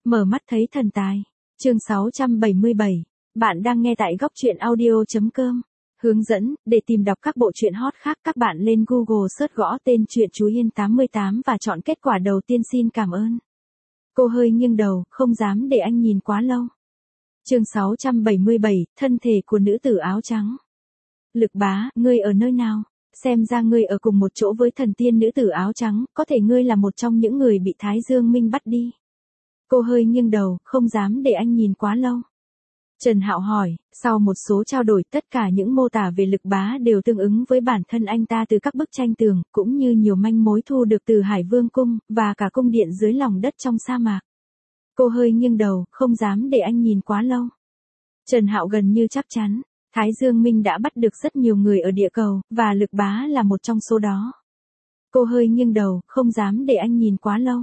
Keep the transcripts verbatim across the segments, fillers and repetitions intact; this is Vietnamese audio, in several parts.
Mở mắt thấy thần tài. Chương sáu trăm bảy mươi bảy. Bạn đang nghe tại góc truyện audio chấm com. Hướng dẫn, để tìm đọc các bộ truyện hot khác các bạn lên Google search gõ tên truyện Chú Yên tám mươi tám và chọn kết quả đầu tiên. Xin cảm ơn. Cô hơi nghiêng đầu, không dám để anh nhìn quá lâu. Chương sáu trăm bảy mươi bảy, thân thể của nữ tử áo trắng. Lực Bá, ngươi ở nơi nào? Xem ra ngươi ở cùng một chỗ với thần tiên nữ tử áo trắng, có thể ngươi là một trong những người bị Thái Dương Minh bắt đi. Cô hơi nghiêng đầu, không dám để anh nhìn quá lâu. Trần Hạo hỏi, sau một số trao đổi tất cả những mô tả về Lực Bá đều tương ứng với bản thân anh ta từ các bức tranh tường, cũng như nhiều manh mối thu được từ Hải Vương Cung, và cả cung điện dưới lòng đất trong sa mạc. Cô hơi nghiêng đầu, không dám để anh nhìn quá lâu. Trần Hạo gần như chắc chắn, Thái Dương Minh đã bắt được rất nhiều người ở địa cầu, và Lực Bá là một trong số đó. Cô hơi nghiêng đầu, không dám để anh nhìn quá lâu.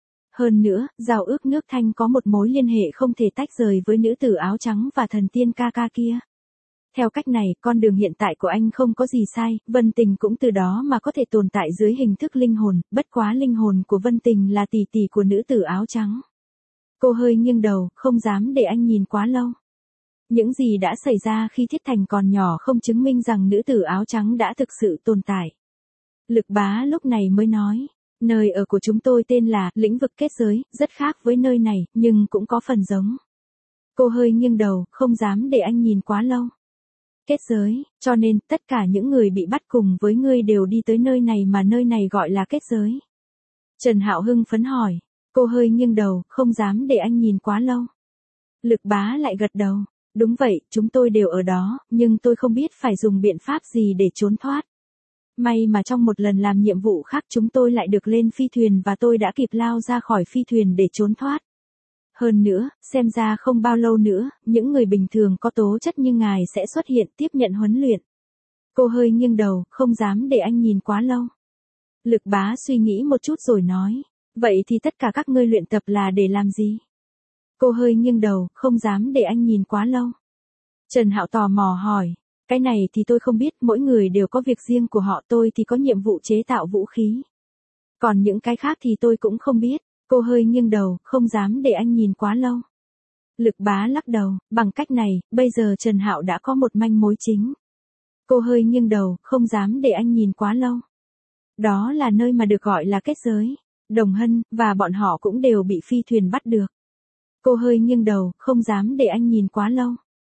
Hơn nữa, giao ước nước Thanh có một mối liên hệ không thể tách rời với nữ tử áo trắng và thần tiên ca ca kia. Theo cách này, con đường hiện tại của anh không có gì sai, Vân Tình cũng từ đó mà có thể tồn tại dưới hình thức linh hồn, bất quá linh hồn của Vân Tình là tỷ tỷ của nữ tử áo trắng. Cô hơi nghiêng đầu, không dám để anh nhìn quá lâu. Những gì đã xảy ra khi Thiết Thành còn nhỏ không chứng minh rằng nữ tử áo trắng đã thực sự tồn tại. Lực Bá lúc này mới nói. Nơi ở của chúng tôi tên là lĩnh vực kết giới, rất khác với nơi này, nhưng cũng có phần giống. Cô hơi nghiêng đầu, không dám để anh nhìn quá lâu. Kết giới, cho nên tất cả những người bị bắt cùng với ngươi đều đi tới nơi này mà nơi này gọi là kết giới. Trần Hạo hưng phấn hỏi. Cô hơi nghiêng đầu, không dám để anh nhìn quá lâu. Lực Bá lại gật đầu. Đúng vậy, chúng tôi đều ở đó, nhưng tôi không biết phải dùng biện pháp gì để trốn thoát. May mà trong một lần làm nhiệm vụ khác chúng tôi lại được lên phi thuyền và tôi đã kịp lao ra khỏi phi thuyền để trốn thoát. Hơn nữa, xem ra không bao lâu nữa, những người bình thường có tố chất như ngài sẽ xuất hiện tiếp nhận huấn luyện. Cô hơi nghiêng đầu, không dám để anh nhìn quá lâu. Lực Bá suy nghĩ một chút rồi nói, vậy thì tất cả các ngươi luyện tập là để làm gì? Cô hơi nghiêng đầu, không dám để anh nhìn quá lâu. Trần Hạo tò mò hỏi. Cái này thì tôi không biết, mỗi người đều có việc riêng của họ, tôi thì có nhiệm vụ chế tạo vũ khí. Còn những cái khác thì tôi cũng không biết. Cô hơi nghiêng đầu, không dám để anh nhìn quá lâu. Lực Bá lắc đầu, bằng cách này, bây giờ Trần Hạo đã có một manh mối chính. Cô hơi nghiêng đầu, không dám để anh nhìn quá lâu. Đó là nơi mà được gọi là kết giới. Đồng Hân, và bọn họ cũng đều bị phi thuyền bắt được. Cô hơi nghiêng đầu, không dám để anh nhìn quá lâu.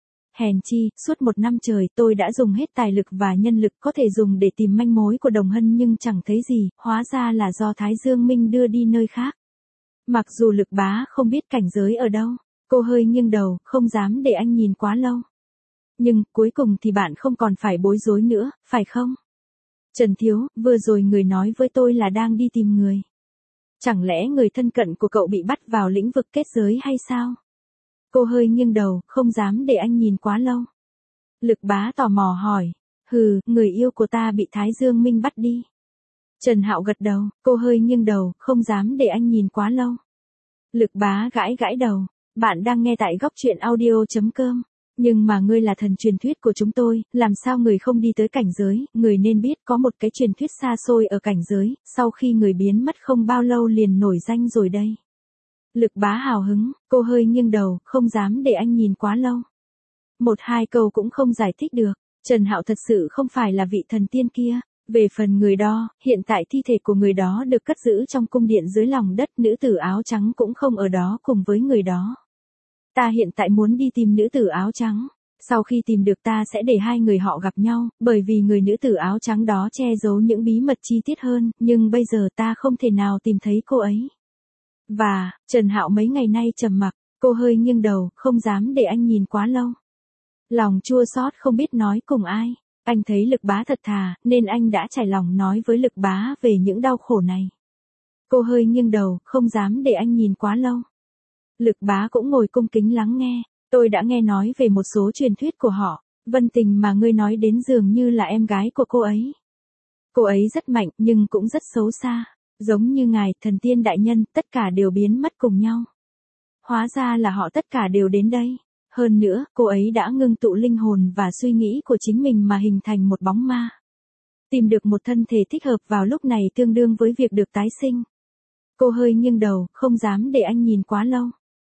Hèn chi, suốt một năm trời tôi đã dùng hết tài lực và nhân lực có thể dùng để tìm manh mối của Đồng Hân nhưng chẳng thấy gì, hóa ra là do Thái Dương Minh đưa đi nơi khác. Mặc dù Lực Bá không biết cảnh giới ở đâu, cô hơi nghiêng đầu, không dám để anh nhìn quá lâu. Nhưng, cuối cùng thì bạn không còn phải bối rối nữa, phải không? Trần Thiếu, vừa rồi người nói với tôi là đang đi tìm người. Chẳng lẽ người thân cận của cậu bị bắt vào lĩnh vực kết giới hay sao? Cô hơi nghiêng đầu, không dám để anh nhìn quá lâu. Lực Bá tò mò hỏi. Hừ, người yêu của ta bị Thái Dương Minh bắt đi. Trần Hạo gật đầu, cô hơi nghiêng đầu, không dám để anh nhìn quá lâu. Lực Bá gãi gãi đầu. Bạn đang nghe tại góc truyện audio chấm com. Nhưng mà ngươi là thần truyền thuyết của chúng tôi, làm sao người không đi tới cảnh giới, người nên biết có một cái truyền thuyết xa xôi ở cảnh giới, sau khi người biến mất không bao lâu liền nổi danh rồi đây. Lực Bá hào hứng, cô hơi nghiêng đầu, không dám để anh nhìn quá lâu. Một hai câu cũng không giải thích được, Trần Hạo thật sự không phải là vị thần tiên kia. Về phần người đó, hiện tại thi thể của người đó được cất giữ trong cung điện dưới lòng đất, nữ tử áo trắng cũng không ở đó cùng với người đó. Ta hiện tại muốn đi tìm nữ tử áo trắng. Sau khi tìm được ta sẽ để hai người họ gặp nhau, bởi vì người nữ tử áo trắng đó che giấu những bí mật chi tiết hơn, nhưng bây giờ ta không thể nào tìm thấy cô ấy. Và, Trần Hạo mấy ngày nay trầm mặc, cô hơi nghiêng đầu, không dám để anh nhìn quá lâu. Lòng chua xót không biết nói cùng ai, anh thấy Lực Bá thật thà, nên anh đã trải lòng nói với Lực Bá về những đau khổ này. Cô hơi nghiêng đầu, không dám để anh nhìn quá lâu. Lực Bá cũng ngồi cung kính lắng nghe, tôi đã nghe nói về một số truyền thuyết của họ, Vân Tình mà ngươi nói đến dường như là em gái của cô ấy. Cô ấy rất mạnh nhưng cũng rất xấu xa. Giống như ngài, thần tiên đại nhân, tất cả đều biến mất cùng nhau. Hóa ra là họ tất cả đều đến đây. Hơn nữa, cô ấy đã ngưng tụ linh hồn và suy nghĩ của chính mình mà hình thành một bóng ma. Tìm được một thân thể thích hợp vào lúc này tương đương với việc được tái sinh. Cô hơi nghiêng đầu, không dám để anh nhìn quá lâu.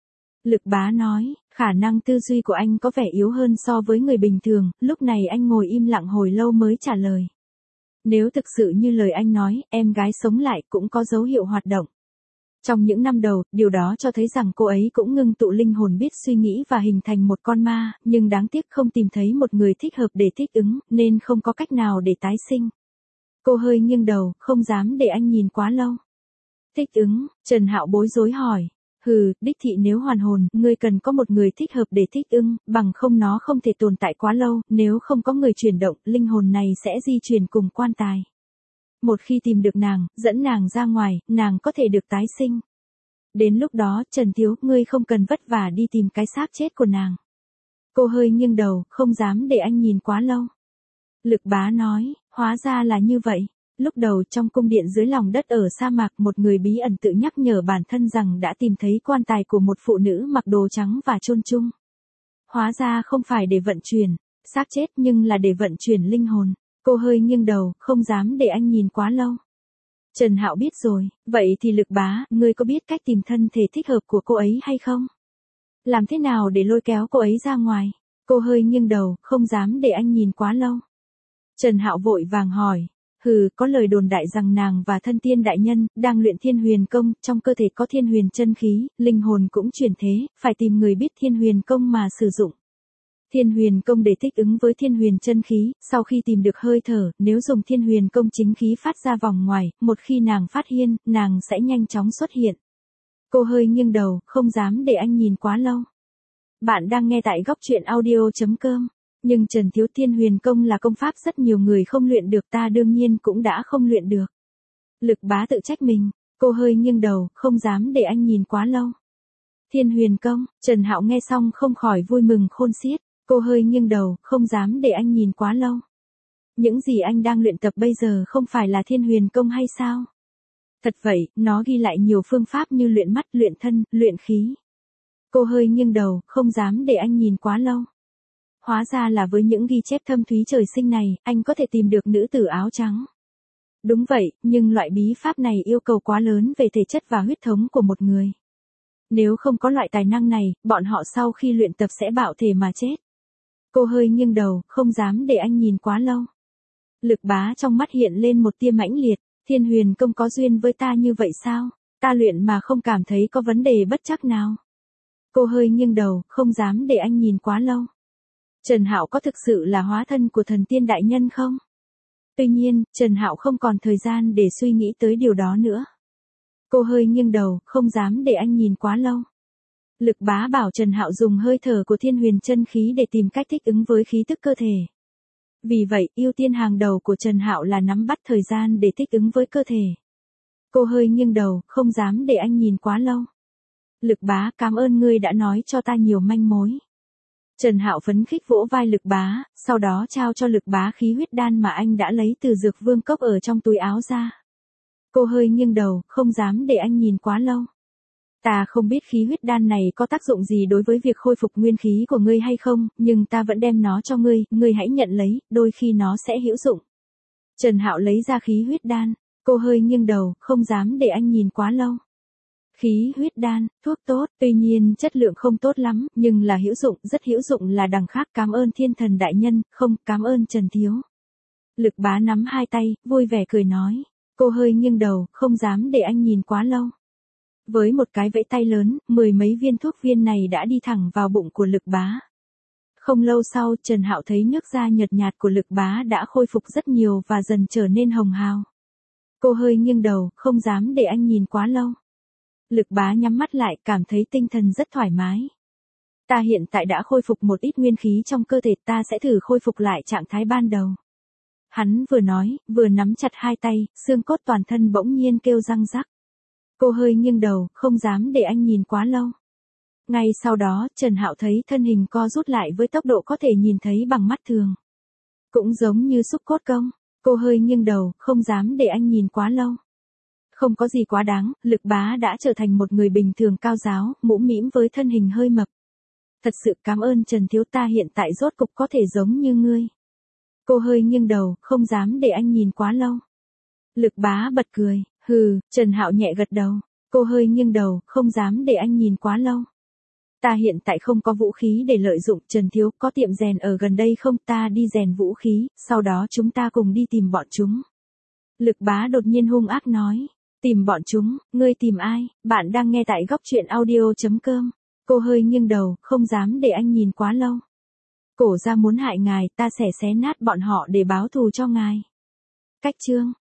Lực Bá nói, khả năng tư duy của anh có vẻ yếu hơn so với người bình thường, lúc này anh ngồi im lặng hồi lâu mới trả lời. Nếu thực sự như lời anh nói, em gái sống lại cũng có dấu hiệu hoạt động. Trong những năm đầu, điều đó cho thấy rằng cô ấy cũng ngưng tụ linh hồn biết suy nghĩ và hình thành một con ma, nhưng đáng tiếc không tìm thấy một người thích hợp để thích ứng, nên không có cách nào để tái sinh. Cô hơi nghiêng đầu, không dám để anh nhìn quá lâu. Thích ứng, Trần Hạo bối rối hỏi. Hừ, đích thị nếu hoàn hồn, ngươi cần có một người thích hợp để thích ứng, bằng không nó không thể tồn tại quá lâu, nếu không có người chuyển động, linh hồn này sẽ di chuyển cùng quan tài. Một khi tìm được nàng, dẫn nàng ra ngoài, nàng có thể được tái sinh. Đến lúc đó, Trần Thiếu, ngươi không cần vất vả đi tìm cái xác chết của nàng. Cô hơi nghiêng đầu, không dám để anh nhìn quá lâu. Lực Bá nói, hóa ra là như vậy. Lúc đầu trong cung điện dưới lòng đất ở sa mạc, một người bí ẩn tự nhắc nhở bản thân rằng đã tìm thấy quan tài của một phụ nữ mặc đồ trắng và chôn chung. Hóa ra không phải để vận chuyển xác chết nhưng là để vận chuyển linh hồn. Cô hơi nghiêng đầu, không dám để anh nhìn quá lâu. Trần Hạo biết rồi, vậy thì Lực Bá, ngươi có biết cách tìm thân thể thích hợp của cô ấy hay không? Làm thế nào để lôi kéo cô ấy ra ngoài? Cô hơi nghiêng đầu, không dám để anh nhìn quá lâu. Trần Hạo vội vàng hỏi. Hừ, có lời đồn đại rằng nàng và thân tiên đại nhân, đang luyện thiên huyền công, trong cơ thể có thiên huyền chân khí, linh hồn cũng chuyển thế, phải tìm người biết thiên huyền công mà sử dụng. Thiên huyền công để thích ứng với thiên huyền chân khí, sau khi tìm được hơi thở, nếu dùng thiên huyền công chính khí phát ra vòng ngoài, một khi nàng phát hiện, nàng sẽ nhanh chóng xuất hiện. Cô hơi nghiêng đầu, không dám để anh nhìn quá lâu. Bạn đang nghe tại góc truyện audio chấm com. Nhưng Trần Thiếu, thiên huyền công là công pháp rất nhiều người không luyện được, ta đương nhiên cũng đã không luyện được. Lực Bá tự trách mình, cô hơi nghiêng đầu, không dám để anh nhìn quá lâu. Thiên huyền công, Trần Hạo nghe xong không khỏi vui mừng khôn xiết, cô hơi nghiêng đầu, không dám để anh nhìn quá lâu. Những gì anh đang luyện tập bây giờ không phải là thiên huyền công hay sao? Thật vậy, nó ghi lại nhiều phương pháp như luyện mắt, luyện thân, luyện khí. Cô hơi nghiêng đầu, không dám để anh nhìn quá lâu. Hóa ra là với những ghi chép thâm thúy trời sinh này, anh có thể tìm được nữ tử áo trắng. Đúng vậy, nhưng loại bí pháp này yêu cầu quá lớn về thể chất và huyết thống của một người. Nếu không có loại tài năng này, bọn họ sau khi luyện tập sẽ bạo thể mà chết. Cô hơi nghiêng đầu, không dám để anh nhìn quá lâu. Lực Bá trong mắt hiện lên một tia mãnh liệt, thiên huyền công có duyên với ta như vậy sao? Ta luyện mà không cảm thấy có vấn đề bất trắc nào. Cô hơi nghiêng đầu, không dám để anh nhìn quá lâu. Trần Hạo có thực sự là hóa thân của thần tiên đại nhân không? Tuy nhiên, Trần Hạo không còn thời gian để suy nghĩ tới điều đó nữa. Cô hơi nghiêng đầu, không dám để anh nhìn quá lâu. Lực Bá bảo Trần Hạo dùng hơi thở của thiên huyền chân khí để tìm cách thích ứng với khí tức cơ thể. Vì vậy, ưu tiên hàng đầu của Trần Hạo là nắm bắt thời gian để thích ứng với cơ thể. Cô hơi nghiêng đầu, không dám để anh nhìn quá lâu. Lực Bá, cảm ơn ngươi đã nói cho ta nhiều manh mối. Trần Hạo phấn khích vỗ vai Lực Bá, sau đó trao cho Lực Bá khí huyết đan mà anh đã lấy từ dược vương cốc ở trong túi áo ra. Cô hơi nghiêng đầu, không dám để anh nhìn quá lâu. Ta không biết khí huyết đan này có tác dụng gì đối với việc khôi phục nguyên khí của ngươi hay không, nhưng ta vẫn đem nó cho ngươi, ngươi hãy nhận lấy, đôi khi nó sẽ hữu dụng. Trần Hạo lấy ra khí huyết đan, cô hơi nghiêng đầu, không dám để anh nhìn quá lâu. Khí huyết đan, thuốc tốt, tuy nhiên chất lượng không tốt lắm, nhưng là hữu dụng, rất hữu dụng là đằng khác. Cảm ơn thiên thần đại nhân, không, cảm ơn Trần Thiếu. Lực Bá nắm hai tay, vui vẻ cười nói. Cô hơi nghiêng đầu, không dám để anh nhìn quá lâu. Với một cái vẫy tay lớn, mười mấy viên thuốc viên này đã đi thẳng vào bụng của Lực Bá. Không lâu sau, Trần Hạo thấy nước da nhợt nhạt của Lực Bá đã khôi phục rất nhiều và dần trở nên hồng hào. Cô hơi nghiêng đầu, không dám để anh nhìn quá lâu. Lực Bá nhắm mắt lại, cảm thấy tinh thần rất thoải mái. Ta hiện tại đã khôi phục một ít nguyên khí trong cơ thể, ta sẽ thử khôi phục lại trạng thái ban đầu. Hắn vừa nói, vừa nắm chặt hai tay, xương cốt toàn thân bỗng nhiên kêu răng rắc. Cô hơi nghiêng đầu, không dám để anh nhìn quá lâu. Ngay sau đó, Trần Hạo thấy thân hình co rút lại với tốc độ có thể nhìn thấy bằng mắt thường. Cũng giống như xúc cốt công, cô hơi nghiêng đầu, không dám để anh nhìn quá lâu. Không có gì quá đáng, Lực Bá đã trở thành một người bình thường cao giáo, mũm mĩm với thân hình hơi mập. Thật sự cảm ơn Trần Thiếu, ta hiện tại rốt cục có thể giống như ngươi. Cô hơi nghiêng đầu, không dám để anh nhìn quá lâu. Lực Bá bật cười, hừ, Trần Hạo nhẹ gật đầu. Cô hơi nghiêng đầu, không dám để anh nhìn quá lâu. Ta hiện tại không có vũ khí để lợi dụng, Trần Thiếu, có tiệm rèn ở gần đây không, ta đi rèn vũ khí, sau đó chúng ta cùng đi tìm bọn chúng. Lực Bá đột nhiên hung ác nói, tìm bọn chúng, ngươi tìm ai, bạn đang nghe tại góc truyện audio.com. Cô hơi nghiêng đầu, không dám để anh nhìn quá lâu. Cổ gia muốn hại ngài, ta sẽ xé nát bọn họ để báo thù cho ngài. Cách chương